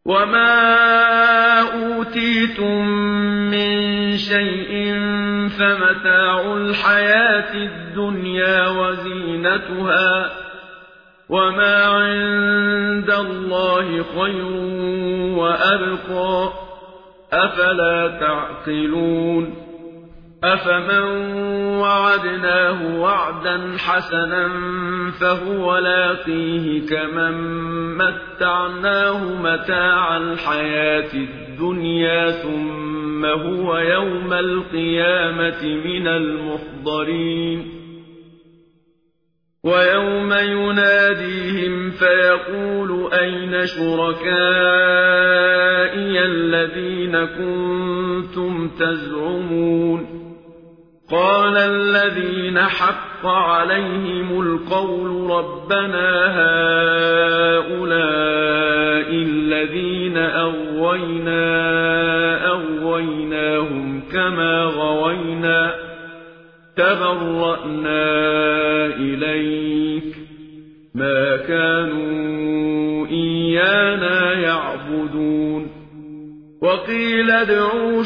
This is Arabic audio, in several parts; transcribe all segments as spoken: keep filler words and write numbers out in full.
وما أوتيتم من شيء فمتاع الحياة الدنيا وزينتها وما عند الله خير وأبقى أفلا تعقلون أفمن وعدناه وعدا حسنا فهو لاقيه كمن متعناه متاع الحياة الدنيا ثم هو يوم القيامة من المحضرين ويوم يناديهم فيقول أين شركائي الذين كنتم تزعمون قال الذين حق عليهم القول ربنا هؤلاء الذين أغوينا أغويناهم كما غوينا تبرأنا إليك ما كانوا إيانا يعبدون وقيل ادعوا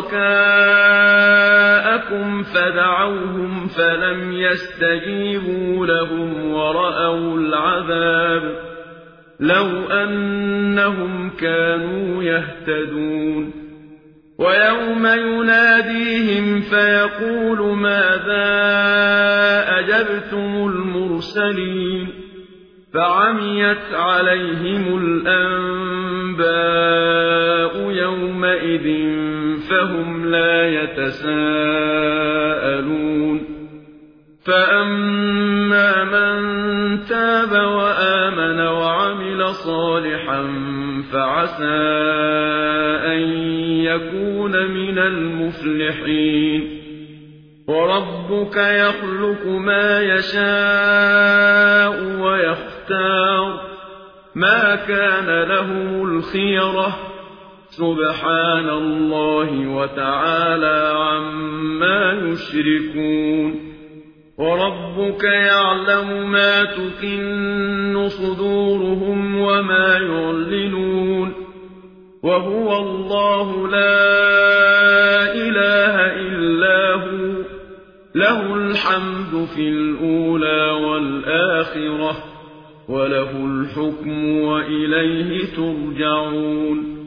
شركاءكم فدعوهم فلم يستجيبوا لهم ورأوا العذاب لو أنهم كانوا يهتدون ويوم يناديهم فيقول ماذا أجبتم المرسلين فعميت عليهم الأنباء يومئذ فهم لا يتساءلون فأما من تاب وآمن وعمل صالحا فعسى أن يكون من المفلحين وربك يخلق ما يشاء ويختار ما كان لهم الخيرة سبحان الله وتعالى عما يشركون وربك يعلم ما تكن صدورهم وما يعلنون وهو الله لا إله إلا هو له الحمد في الأولى والآخرة وله الحكم وإليه ترجعون